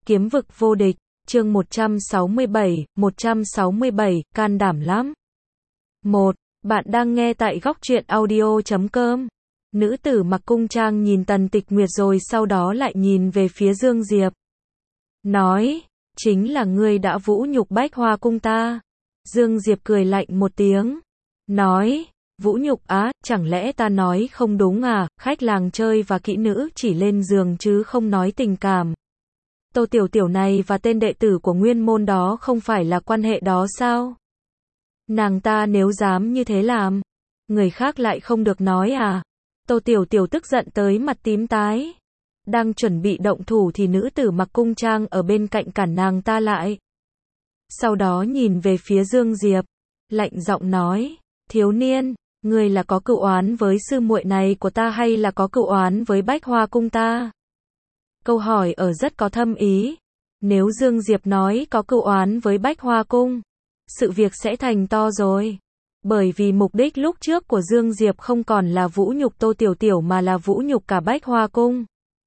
Kiếm vực vô địch, chương 167, can đảm lắm. 1. Bạn đang nghe tại góc truyện audio.com. Nữ tử mặc cung trang nhìn Tần Tịch Nguyệt rồi sau đó lại nhìn về phía Dương Diệp. Nói, chính là ngươi đã vũ nhục Bách Hoa cung ta. Dương Diệp cười lạnh một tiếng. Nói, vũ nhục á, chẳng lẽ ta nói không đúng à, khách làng chơi và kỹ nữ chỉ lên giường chứ không nói tình cảm. Tô Tiểu Tiểu này và tên đệ tử của nguyên môn đó không phải là quan hệ đó sao? Nàng ta nếu dám như thế làm, người khác lại không được nói à? Tô Tiểu Tiểu tức giận tới mặt tím tái. Đang chuẩn bị động thủ thì nữ tử mặc cung trang ở bên cạnh cản nàng ta lại. Sau đó nhìn về phía Dương Diệp, lạnh giọng nói, thiếu niên, ngươi là có cựu oán với sư muội này của ta hay là có cựu oán với Bách Hoa cung ta? Câu hỏi ở rất có thâm ý. Nếu Dương Diệp nói có cựu oán với Bách Hoa cung, sự việc sẽ thành to rồi. Bởi vì mục đích lúc trước của Dương Diệp không còn là vũ nhục Tô Tiểu Tiểu mà là vũ nhục cả Bách Hoa cung.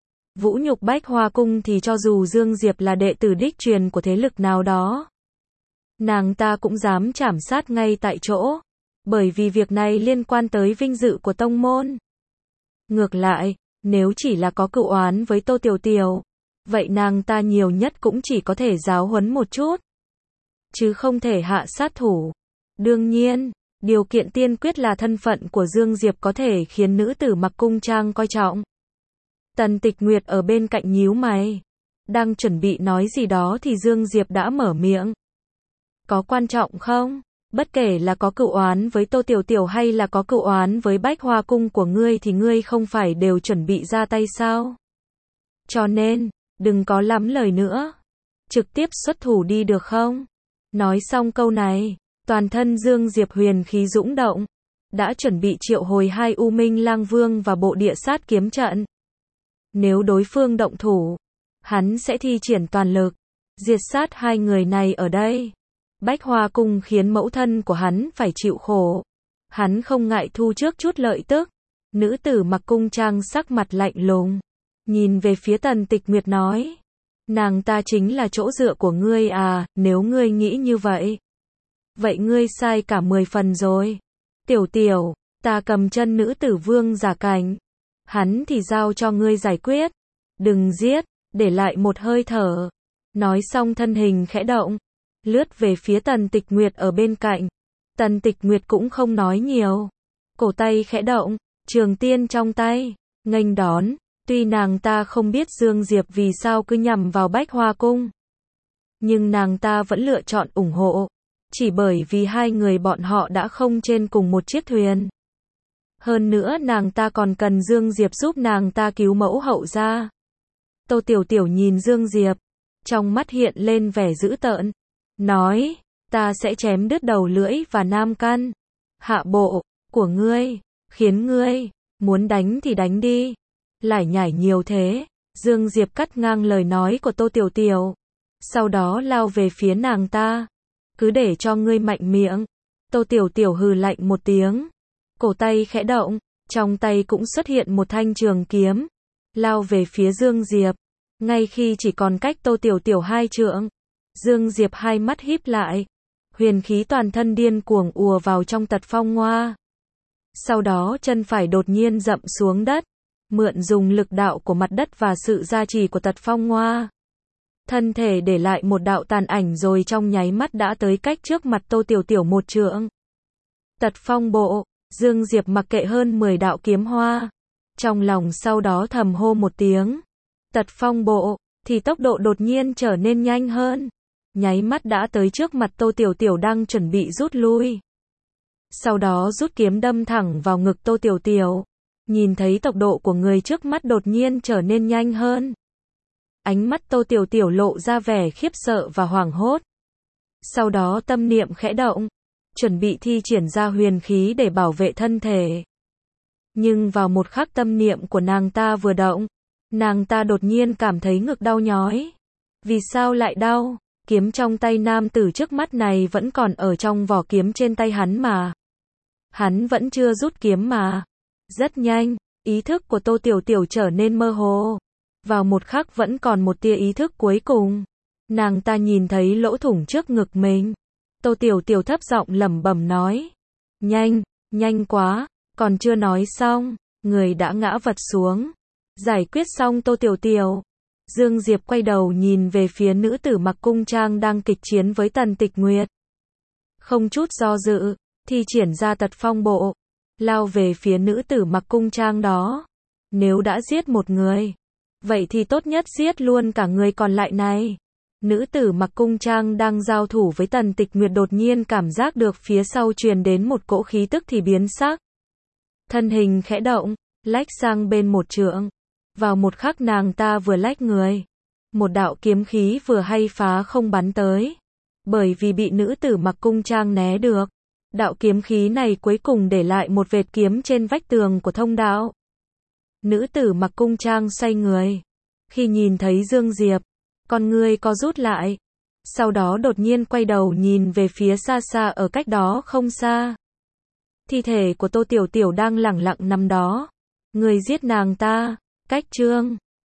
Vũ nhục Bách Hoa cung thì cho dù Dương Diệp là đệ tử đích truyền của thế lực nào đó, nàng ta cũng dám trảm sát ngay tại chỗ. Bởi vì việc này liên quan tới vinh dự của tông môn. Ngược lại, nếu chỉ là có cựu oán với Tô Tiểu Tiểu, vậy nàng ta nhiều nhất cũng chỉ có thể giáo huấn một chút, chứ không thể hạ sát thủ. Đương nhiên, điều kiện tiên quyết là thân phận của Dương Diệp có thể khiến nữ tử mặc cung trang coi trọng. Tần Tịch Nguyệt ở bên cạnh nhíu mày, đang chuẩn bị nói gì đó thì Dương Diệp đã mở miệng. Có quan trọng không? Bất kể là có cựu oán với Tô Tiểu Tiểu hay là có cựu oán với Bách Hoa cung của ngươi thì ngươi không phải đều chuẩn bị ra tay sao? Cho nên, đừng có lắm lời nữa. Trực tiếp xuất thủ đi được không? Nói xong câu này, toàn thân Dương Diệp huyền khí dũng động, đã chuẩn bị triệu hồi hai U Minh Lang Vương và bộ địa sát kiếm trận. Nếu đối phương động thủ, hắn sẽ thi triển toàn lực, diệt sát hai người này ở đây. Bách Hoa cung khiến mẫu thân của hắn phải chịu khổ. Hắn không ngại thu trước chút lợi tức. Nữ tử mặc cung trang sắc mặt lạnh lùng, nhìn về phía Tần Tịch Nguyệt nói, nàng ta chính là chỗ dựa của ngươi à, nếu ngươi nghĩ như vậy, vậy ngươi sai cả 10 phần rồi. Tiểu Tiểu, ta cầm chân nữ tử vương giả cảnh, hắn thì giao cho ngươi giải quyết, đừng giết, để lại một hơi thở. Nói xong thân hình khẽ động, lướt về phía Tần Tịch Nguyệt ở bên cạnh. Tần Tịch Nguyệt cũng không nói nhiều, cổ tay khẽ động, trường tiên trong tay, nghênh đón. Tuy nàng ta không biết Dương Diệp vì sao cứ nhằm vào Bách Hoa cung, nhưng nàng ta vẫn lựa chọn ủng hộ, chỉ bởi vì hai người bọn họ đã không trên cùng một chiếc thuyền. Hơn nữa nàng ta còn cần Dương Diệp giúp nàng ta cứu mẫu hậu ra. Tô Tiểu Tiểu nhìn Dương Diệp, trong mắt hiện lên vẻ dữ tợn, nói, ta sẽ chém đứt đầu lưỡi và nam căn, hạ bộ của ngươi, khiến ngươi muốn đánh thì đánh đi. Lải nhải nhiều thế. Dương Diệp cắt ngang lời nói của Tô Tiểu Tiểu, sau đó lao về phía nàng ta. Cứ để cho ngươi mạnh miệng. Tô Tiểu Tiểu hừ lạnh một tiếng, cổ tay khẽ động, trong tay cũng xuất hiện một thanh trường kiếm, lao về phía Dương Diệp. Ngay khi chỉ còn cách Tô Tiểu Tiểu 2 trượng, Dương Diệp hai mắt híp lại, huyền khí toàn thân điên cuồng ùa vào trong Tật Phong Hoa. Sau đó chân phải đột nhiên dậm xuống đất, mượn dùng lực đạo của mặt đất và sự gia trì của Tật Phong Hoa. Thân thể để lại một đạo tàn ảnh rồi trong nháy mắt đã tới cách trước mặt Tô Tiểu Tiểu 1 trượng. Tật Phong bộ, Dương Diệp mặc kệ hơn 10 đạo kiếm hoa. Trong lòng sau đó thầm hô một tiếng. Tật Phong bộ, thì tốc độ đột nhiên trở nên nhanh hơn. Nháy mắt đã tới trước mặt Tô Tiểu Tiểu đang chuẩn bị rút lui. Sau đó rút kiếm đâm thẳng vào ngực Tô Tiểu Tiểu. Nhìn thấy tốc độ của người trước mắt đột nhiên trở nên nhanh hơn, ánh mắt Tô Tiểu Tiểu lộ ra vẻ khiếp sợ và hoảng hốt. Sau đó tâm niệm khẽ động, chuẩn bị thi triển ra huyền khí để bảo vệ thân thể. Nhưng vào một khắc tâm niệm của nàng ta vừa động, nàng ta đột nhiên cảm thấy ngực đau nhói. Vì sao lại đau? Kiếm trong tay nam tử trước mắt này vẫn còn ở trong vỏ kiếm trên tay hắn mà. Hắn vẫn chưa rút kiếm mà. Rất nhanh, ý thức của Tô Tiểu Tiểu trở nên mơ hồ. Vào một khắc vẫn còn một tia ý thức cuối cùng. Nàng ta nhìn thấy lỗ thủng trước ngực mình. Tô Tiểu Tiểu thấp giọng lẩm bẩm nói. Nhanh, nhanh quá, còn chưa nói xong, người đã ngã vật xuống. Giải quyết xong Tô Tiểu Tiểu. Dương Diệp quay đầu nhìn về phía nữ tử mặc cung trang đang kịch chiến với Tần Tịch Nguyệt. Không chút do dự, thi triển ra tật phong bộ, lao về phía nữ tử mặc cung trang đó. Nếu đã giết một người, vậy thì tốt nhất giết luôn cả người còn lại này. Nữ tử mặc cung trang đang giao thủ với Tần Tịch Nguyệt đột nhiên cảm giác được phía sau truyền đến một cỗ khí tức thì biến sắc. Thân hình khẽ động, lách sang bên một trượng. Vào một khắc nàng ta vừa lách người, một đạo kiếm khí vừa hay phá không bắn tới. Bởi vì bị nữ tử mặc cung trang né được, đạo kiếm khí này cuối cùng để lại một vệt kiếm trên vách tường của thông đạo. Nữ tử mặc cung trang xoay người. Khi nhìn thấy Dương Diệp, con ngươi co rút lại. Sau đó đột nhiên quay đầu nhìn về phía xa xa ở cách đó không xa. Thi thể của Tô Tiểu Tiểu đang lẳng lặng nằm đó. Người giết nàng ta, cách chương